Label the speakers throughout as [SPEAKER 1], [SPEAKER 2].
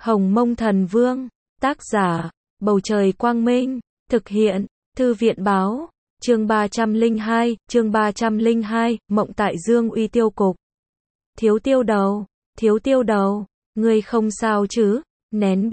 [SPEAKER 1] Hồng Mông Thần Vương, tác giả, Bầu Trời Quang Minh, thực hiện, Thư viện Báo, chương 302, Mộng Tại Dương Uy Tiêu Cục. Thiếu tiêu đầu, ngươi không sao chứ, nén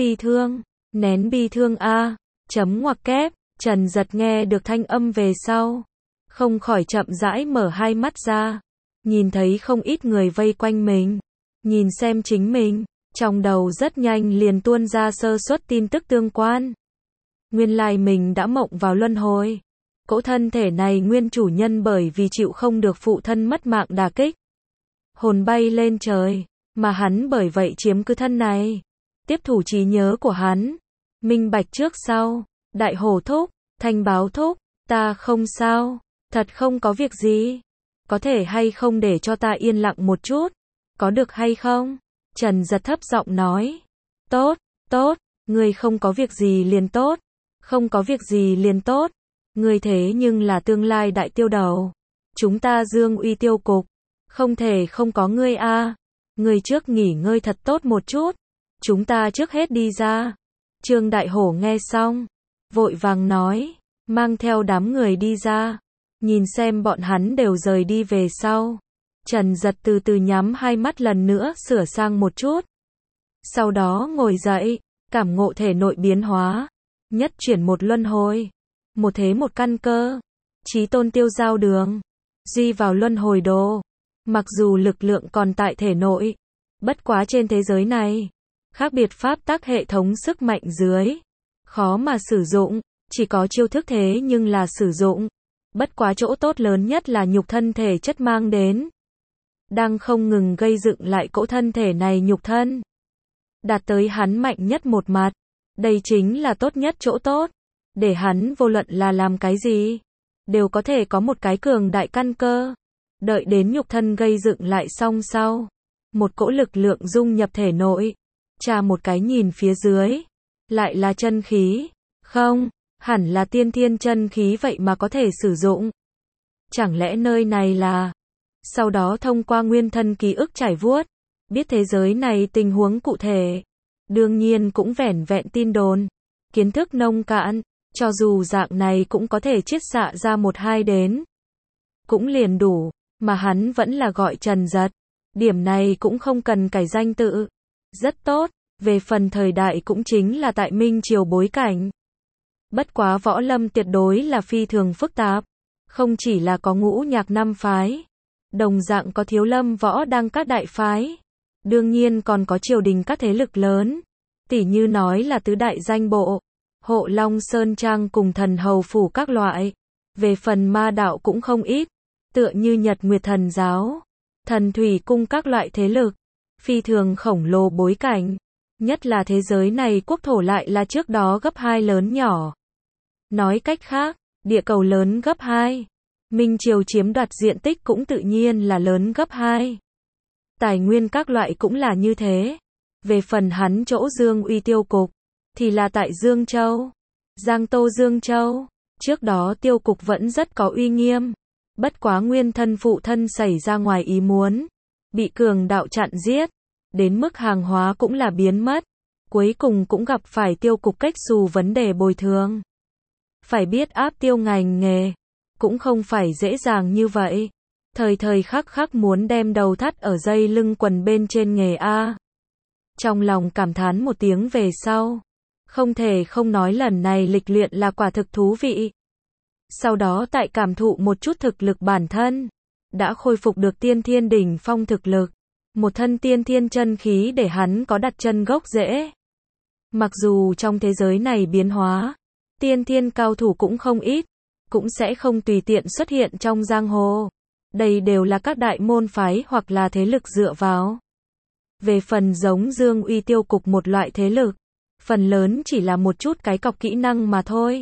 [SPEAKER 1] bi thương a, chấm ngoặc kép, Trần Giật nghe được thanh âm về sau, không khỏi chậm rãi mở hai mắt ra, nhìn thấy không ít người vây quanh mình, nhìn xem chính mình, trong đầu rất nhanh liền tuôn ra sơ suất tin tức tương quan. Nguyên lai mình đã mộng vào luân hồi. Cỗ thân thể này nguyên chủ nhân bởi vì chịu không được phụ thân mất mạng đả kích, hồn bay lên trời, mà hắn bởi vậy chiếm cứ thân này, tiếp thủ trí nhớ của hắn. Minh bạch trước sau, Đại Hổ thúc, Thanh Báo thúc, ta không sao, thật không có việc gì. Có thể hay không để cho ta yên lặng một chút, có được hay không? Trần Giật thấp giọng nói. Tốt, ngươi không có việc gì liền tốt, không có việc gì liền tốt. Ngươi thế nhưng là tương lai đại tiêu đầu, chúng ta Dương Uy tiêu cục, không thể không có ngươi a. Ngươi trước nghỉ ngơi thật tốt một chút, chúng ta trước hết đi ra. Trương Đại Hổ nghe xong, vội vàng nói, mang theo đám người đi ra. Nhìn xem bọn hắn đều rời đi về sau, Trần Giật từ từ nhắm hai mắt lần nữa sửa sang một chút. Sau đó ngồi dậy, cảm ngộ thể nội biến hóa, nhất chuyển một luân hồi, một thế một căn cơ, chí tôn tiêu giao đường, duy vào luân hồi đồ. Mặc dù lực lượng còn tại thể nội, bất quá trên thế giới này, khác biệt pháp tắc hệ thống sức mạnh dưới, khó mà sử dụng, chỉ có chiêu thức thế nhưng là sử dụng. Bất quá chỗ tốt lớn nhất là nhục thân thể chất mang đến, đang không ngừng gây dựng lại cỗ thân thể này nhục thân, đạt tới hắn mạnh nhất một mặt. Đây chính là tốt nhất chỗ tốt, để hắn vô luận là làm cái gì, đều có thể có một cái cường đại căn cơ. Đợi đến nhục thân gây dựng lại xong sau, một cỗ lực lượng dung nhập thể nội, tra một cái nhìn phía dưới, lại là chân khí, không, hẳn là tiên thiên chân khí vậy mà có thể sử dụng. Chẳng lẽ nơi này là... Sau đó thông qua nguyên thân ký ức trải vuốt, biết thế giới này tình huống cụ thể. Đương nhiên cũng vẻn vẹn tin đồn, kiến thức nông cạn, cho dù dạng này cũng có thể chiết xạ ra một hai đến, cũng liền đủ, mà hắn vẫn là gọi Trần Giật. Điểm này cũng không cần cải danh tự. Rất tốt, về phần thời đại cũng chính là tại Minh Triều bối cảnh. Bất quá võ lâm tuyệt đối là phi thường phức tạp, không chỉ là có ngũ nhạc năm phái, đồng dạng có thiếu lâm võ đăng các đại phái, đương nhiên còn có triều đình các thế lực lớn, tỉ như nói là tứ đại danh bộ, Hộ Long Sơn Trang cùng Thần Hầu Phủ các loại. Về phần ma đạo cũng không ít, tựa như Nhật Nguyệt Thần Giáo, Thần Thủy Cung các loại thế lực, phi thường khổng lồ bối cảnh, nhất là thế giới này quốc thổ lại là trước đó gấp 2 lớn nhỏ. Nói cách khác, địa cầu lớn gấp 2, Minh Triều chiếm đoạt diện tích cũng tự nhiên là lớn gấp 2. Tài nguyên các loại cũng là như thế. Về phần hắn chỗ Dương Uy tiêu cục, thì là tại Dương Châu, Giang Tô Dương Châu. Trước đó tiêu cục vẫn rất có uy nghiêm, bất quá nguyên thân phụ thân xảy ra ngoài ý muốn, bị cường đạo chặn giết, đến mức hàng hóa cũng là biến mất, cuối cùng cũng gặp phải tiêu cục cách xù vấn đề bồi thường. Phải biết áp tiêu ngành nghề, cũng không phải dễ dàng như vậy, thời thời khắc khắc muốn đem đầu thắt ở dây lưng quần bên trên nghề A. Trong lòng cảm thán một tiếng về sau, không thể không nói lần này lịch luyện là quả thực thú vị. Sau đó tại cảm thụ một chút thực lực bản thân, đã khôi phục được tiên thiên đỉnh phong thực lực, một thân tiên thiên chân khí để hắn có đặt chân gốc rễ. Mặc dù trong thế giới này biến hóa, tiên thiên cao thủ cũng không ít, cũng sẽ không tùy tiện xuất hiện trong giang hồ. Đây đều là các đại môn phái hoặc là thế lực dựa vào. Về phần giống Dương Uy tiêu cục một loại thế lực, phần lớn chỉ là một chút cái cọc kỹ năng mà thôi.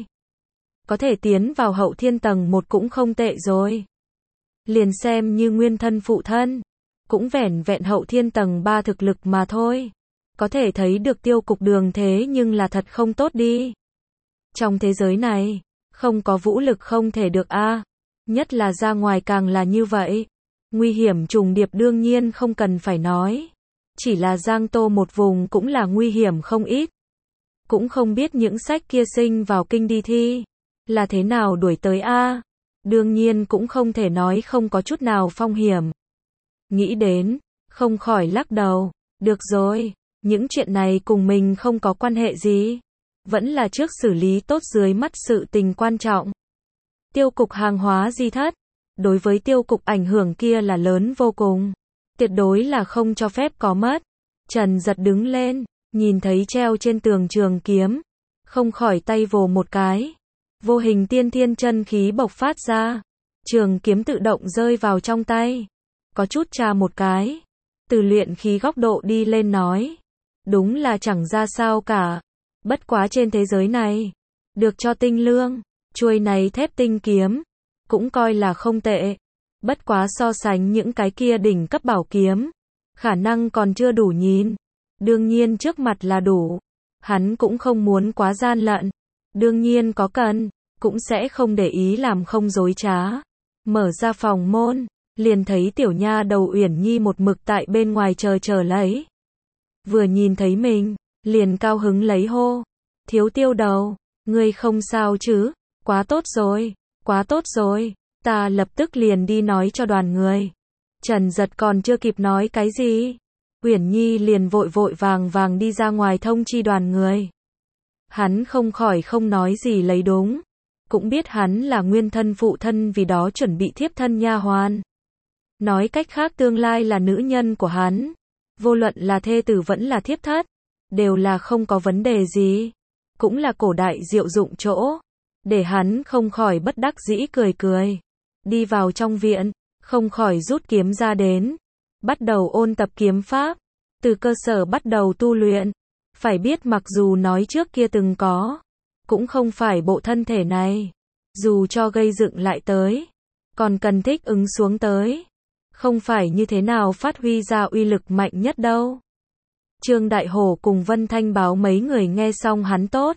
[SPEAKER 1] Có thể tiến vào hậu thiên tầng 1 cũng không tệ rồi. Liền xem như nguyên thân phụ thân, cũng vẻn vẹn hậu thiên tầng 3 thực lực mà thôi. Có thể thấy được tiêu cục đường thế nhưng là thật không tốt đi. Trong thế giới này, không có vũ lực không thể được a, nhất là ra ngoài càng là như vậy. Nguy hiểm trùng điệp đương nhiên không cần phải nói. chỉ là Giang Tô một vùng cũng là nguy hiểm không ít. Cũng không biết những sách kia sinh vào kinh đi thi, là thế nào đuổi tới a. Đương nhiên cũng không thể nói không có chút nào phong hiểm. Nghĩ đến, không khỏi lắc đầu, được rồi, những chuyện này cùng mình không có quan hệ gì. Vẫn là trước xử lý tốt dưới mắt sự tình quan trọng. Tiêu cục hàng hóa di thất, đối với tiêu cục ảnh hưởng kia là lớn vô cùng. Tuyệt đối là không cho phép có mất. Trần Giật đứng lên, nhìn thấy treo trên tường trường kiếm, không khỏi tay vồ một cái. Vô hình tiên thiên chân khí bộc phát ra, trường kiếm tự động rơi vào trong tay. Có chút tra một cái, từ luyện khí góc độ đi lên nói, đúng là chẳng ra sao cả. Bất quá trên thế giới này, được cho tinh lương, chuôi này thép tinh kiếm, cũng coi là không tệ. Bất quá so sánh những cái kia đỉnh cấp bảo kiếm, khả năng còn chưa đủ nhìn. Đương nhiên trước mặt là đủ, hắn cũng không muốn quá gian lận. Đương nhiên có cần, cũng sẽ không để ý làm không dối trá. Mở ra phòng môn, liền thấy tiểu nha đầu Uyển Nhi một mực tại bên ngoài chờ lấy. Vừa nhìn thấy mình, liền cao hứng lấy hô, Thiếu Tiêu đầu, ngươi không sao chứ? Quá tốt rồi, quá tốt rồi, ta lập tức liền đi nói cho đoàn người. Trần Giật còn chưa kịp nói cái gì, Uyển Nhi liền vội vội vàng đi ra ngoài thông chi đoàn người. Hắn không khỏi không nói gì lấy đúng, cũng biết hắn là nguyên thân phụ thân vì đó chuẩn bị thiếp thân nha hoàn. Nói cách khác tương lai là nữ nhân của hắn, vô luận là thê tử vẫn là thiếp thất, đều là không có vấn đề gì, cũng là cổ đại diệu dụng chỗ, để hắn không khỏi bất đắc dĩ cười. Đi vào trong viện, không khỏi rút kiếm ra đến, bắt đầu ôn tập kiếm pháp, từ cơ sở bắt đầu tu luyện. Phải biết mặc dù nói trước kia từng có, cũng không phải bộ thân thể này, dù cho gây dựng lại tới, còn cần thích ứng xuống tới, không phải như thế nào phát huy ra uy lực mạnh nhất đâu. Trương Đại Hổ cùng Vân Thanh Báo mấy người nghe xong hắn tốt,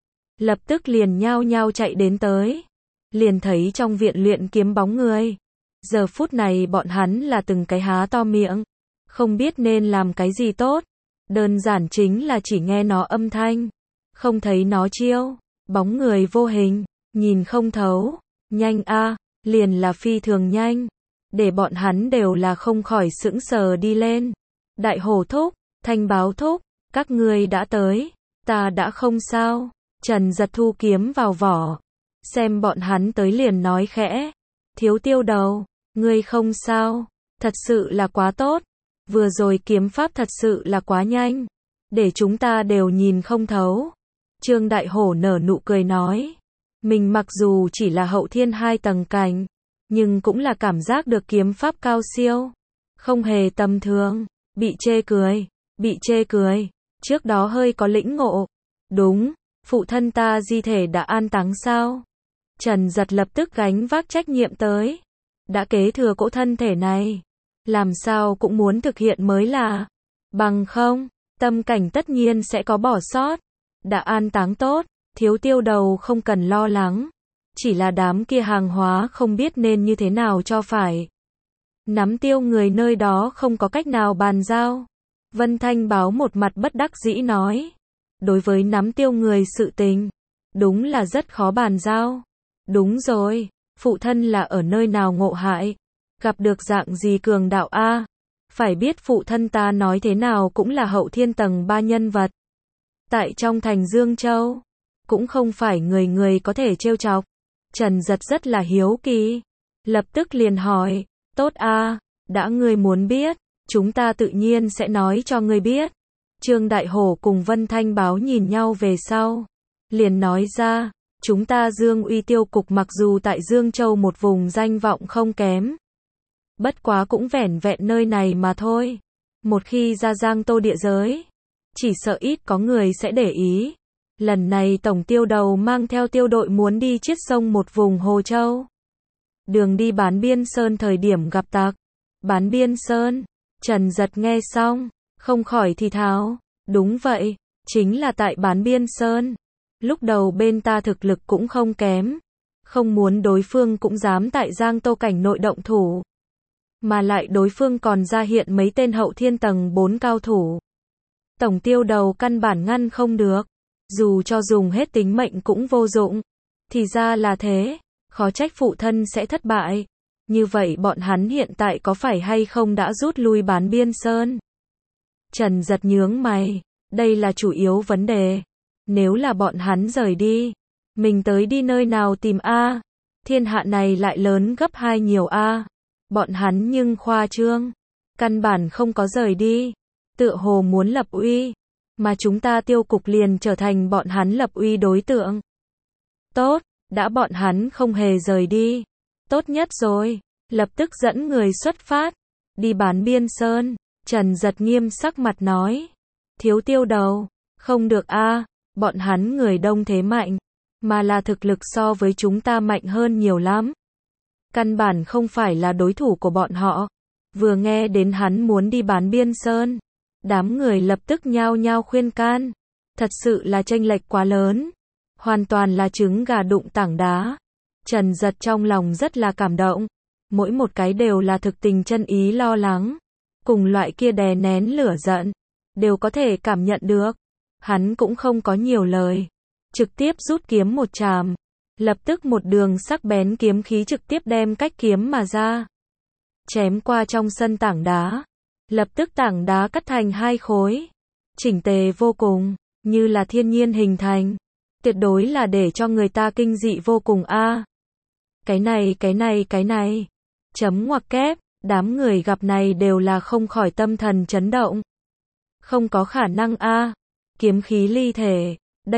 [SPEAKER 1] lập tức liền nhao nhao chạy đến tới, liền thấy trong viện luyện kiếm bóng người. Giờ phút này bọn hắn là từng cái há to miệng, không biết nên làm cái gì tốt. Đơn giản chính là chỉ nghe nó âm thanh, không thấy nó chiêu, bóng người vô hình, nhìn không thấu, nhanh a, liền là phi thường nhanh, để bọn hắn đều là không khỏi sững sờ đi lên. Đại Hổ thúc, Thanh Báo thúc, các ngươi đã tới, ta đã không sao. Trần Giật thu kiếm vào vỏ, xem bọn hắn tới liền nói khẽ, Thiếu Tiêu đầu, ngươi không sao, thật sự là quá tốt. Vừa rồi kiếm pháp thật sự là quá nhanh, để chúng ta đều nhìn không thấu. Trương Đại Hổ nở nụ cười nói, mình mặc dù chỉ là hậu thiên 2 tầng cảnh, nhưng cũng là cảm giác được kiếm pháp cao siêu, không hề tầm thường. Bị chê cười, trước đó hơi có lĩnh ngộ. Đúng, phụ thân ta di thể đã an táng sao? Trần Giật lập tức gánh vác trách nhiệm tới, đã kế thừa cỗ thân thể này, làm sao cũng muốn thực hiện mới là. Bằng không, tâm cảnh tất nhiên sẽ có bỏ sót. Đã an táng tốt, Thiếu Tiêu đầu không cần lo lắng. Chỉ là đám kia hàng hóa không biết nên như thế nào cho phải. Nắm tiêu người nơi đó không có cách nào bàn giao. Vân Thanh Báo một mặt bất đắc dĩ nói. Đối với nắm tiêu người sự tình, đúng là rất khó bàn giao. Đúng rồi, phụ thân là ở nơi nào ngộ hại? Gặp được dạng gì cường đạo a? Phải biết phụ thân ta nói thế nào cũng là hậu thiên tầng 3 nhân vật. Tại trong thành Dương Châu, cũng không phải người người có thể trêu chọc. Trần Giật rất là hiếu kỳ, lập tức liền hỏi, tốt a, đã ngươi muốn biết, chúng ta tự nhiên sẽ nói cho ngươi biết. Trương Đại Hổ cùng Vân Thanh Báo nhìn nhau về sau, liền nói ra, chúng ta Dương Uy Tiêu cục mặc dù tại Dương Châu một vùng danh vọng không kém, bất quá cũng vẻn vẹn nơi này mà thôi. Một khi ra Giang Tô địa giới, chỉ sợ ít có người sẽ để ý. Lần này Tổng Tiêu đầu mang theo tiêu đội muốn đi chiết sông một vùng Hồ Châu. Đường đi Bán Biên Sơn thời điểm gặp tặc. Bán Biên Sơn, Trần Giật nghe xong, không khỏi thì thào, đúng vậy, chính là tại Bán Biên Sơn. Lúc đầu bên ta thực lực cũng không kém, không muốn đối phương cũng dám tại Giang Tô cảnh nội động thủ. Mà lại đối phương còn ra hiện mấy tên hậu thiên tầng 4 cao thủ. Tổng tiêu đầu căn bản ngăn không được. Dù cho dùng hết tính mệnh cũng vô dụng. Thì ra là thế. Khó trách phụ thân sẽ thất bại. Như vậy bọn hắn hiện tại có phải hay không đã rút lui Bán Biên Sơn? Trần Giật nhướng mày. Đây là chủ yếu vấn đề. Nếu là bọn hắn rời đi, mình tới đi nơi nào tìm a? Thiên hạ này lại lớn gấp 2 nhiều a. Bọn hắn nhưng khoa trương. Căn bản không có rời đi. Tựa hồ muốn lập uy. Mà chúng ta Tiêu cục liền trở thành bọn hắn lập uy đối tượng. Tốt, đã bọn hắn không hề rời đi. Tốt nhất rồi. Lập tức dẫn người xuất phát. Đi Bán Biên Sơn. Trần Giật nghiêm sắc mặt nói. Thiếu tiêu đầu. Không được a. Bọn hắn người đông thế mạnh. Mà là thực lực so với chúng ta mạnh hơn nhiều lắm. Căn bản không phải là đối thủ của bọn họ. Vừa nghe đến hắn muốn đi Bán Biên Sơn. Đám người lập tức nhao nhao khuyên can. Thật sự là chênh lệch quá lớn. Hoàn toàn là trứng gà đụng tảng đá. Trần Giật trong lòng rất là cảm động. Mỗi một cái đều là thực tình chân ý lo lắng. Cùng loại kia đè nén lửa giận. Đều có thể cảm nhận được. Hắn cũng không có nhiều lời. Trực tiếp rút kiếm một chàm. Lập tức một đường sắc bén kiếm khí trực tiếp đem cách kiếm mà ra. Chém qua trong sân tảng đá. Lập tức tảng đá cắt thành 2 khối. Chỉnh tề vô cùng. Như là thiên nhiên hình thành. Tuyệt đối là để cho người ta kinh dị vô cùng a. Cái này. Chấm ngoặc kép. Đám người gặp này đều là không khỏi tâm thần chấn động. Không có khả năng a. Kiếm khí ly thể.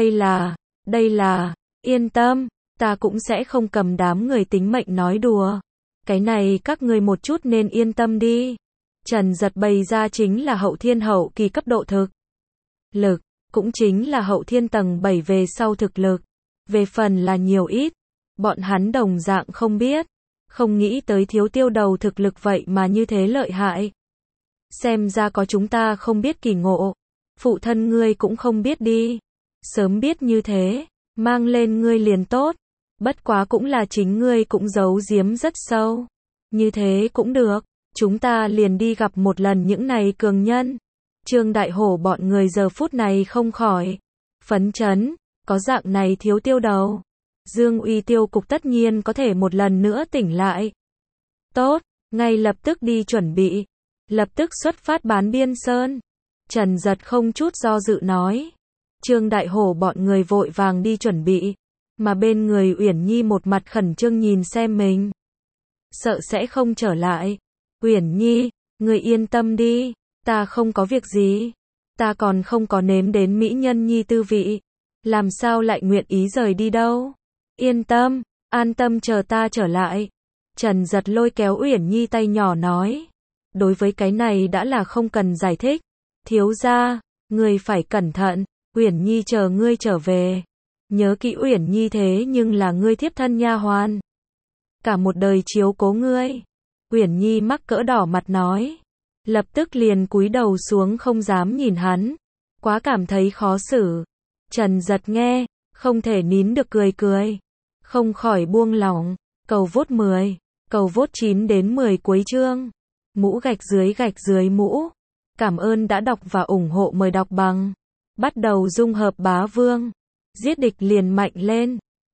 [SPEAKER 1] Đây là, yên tâm, ta cũng sẽ không cầm đám người tính mệnh nói đùa. Cái này các ngươi một chút nên yên tâm đi. Trần Giật bày ra chính là hậu thiên hậu kỳ cấp độ thực lực, cũng chính là hậu thiên tầng 7 về sau thực lực. Về phần là nhiều ít, bọn hắn đồng dạng không biết. Không nghĩ tới thiếu tiêu đầu thực lực vậy mà như thế lợi hại. Xem ra có chúng ta không biết kỳ ngộ. Phụ thân ngươi cũng không biết đi. Sớm biết như thế, mang lên ngươi liền tốt. Bất quá cũng là chính ngươi cũng giấu giếm rất sâu. Như thế cũng được. Chúng ta liền đi gặp một lần những này cường nhân. Trương Đại Hổ bọn người giờ phút này không khỏi phấn chấn. Có dạng này thiếu tiêu đầu, Dương Uy Tiêu cục tất nhiên có thể một lần nữa tỉnh lại. Tốt, ngay lập tức đi chuẩn bị. Lập tức xuất phát Bán Biên Sơn. Trần Giật không chút do dự nói. Trương Đại Hổ bọn người vội vàng đi chuẩn bị. Mà bên người Uyển Nhi một mặt khẩn trương nhìn xem mình. Sợ sẽ không trở lại. Uyển Nhi, người yên tâm đi. Ta không có việc gì. Ta còn không có nếm đến mỹ nhân nhi tư vị. Làm sao lại nguyện ý rời đi đâu. Yên tâm, an tâm chờ ta trở lại. Trần Giật lôi kéo Uyển Nhi tay nhỏ nói. Đối với cái này đã là không cần giải thích. Thiếu gia, ngươi phải cẩn thận. Uyển Nhi chờ ngươi trở về. Nhớ kỹ Uyển Nhi thế nhưng là ngươi thiếp thân nha hoàn. Cả một đời chiếu cố ngươi. Uyển Nhi mắc cỡ đỏ mặt nói. Lập tức liền cúi đầu xuống không dám nhìn hắn. Quá cảm thấy khó xử. Trần Giật nghe, không thể nín được cười. Không khỏi buông lỏng. Cầu vốt 10. Cầu vốt 9 đến 10 cuối chương. Mũ gạch dưới mũ. Cảm ơn đã đọc và ủng hộ, mời đọc bằng. Bắt đầu dung hợp bá vương. Giết địch liền mạnh lên.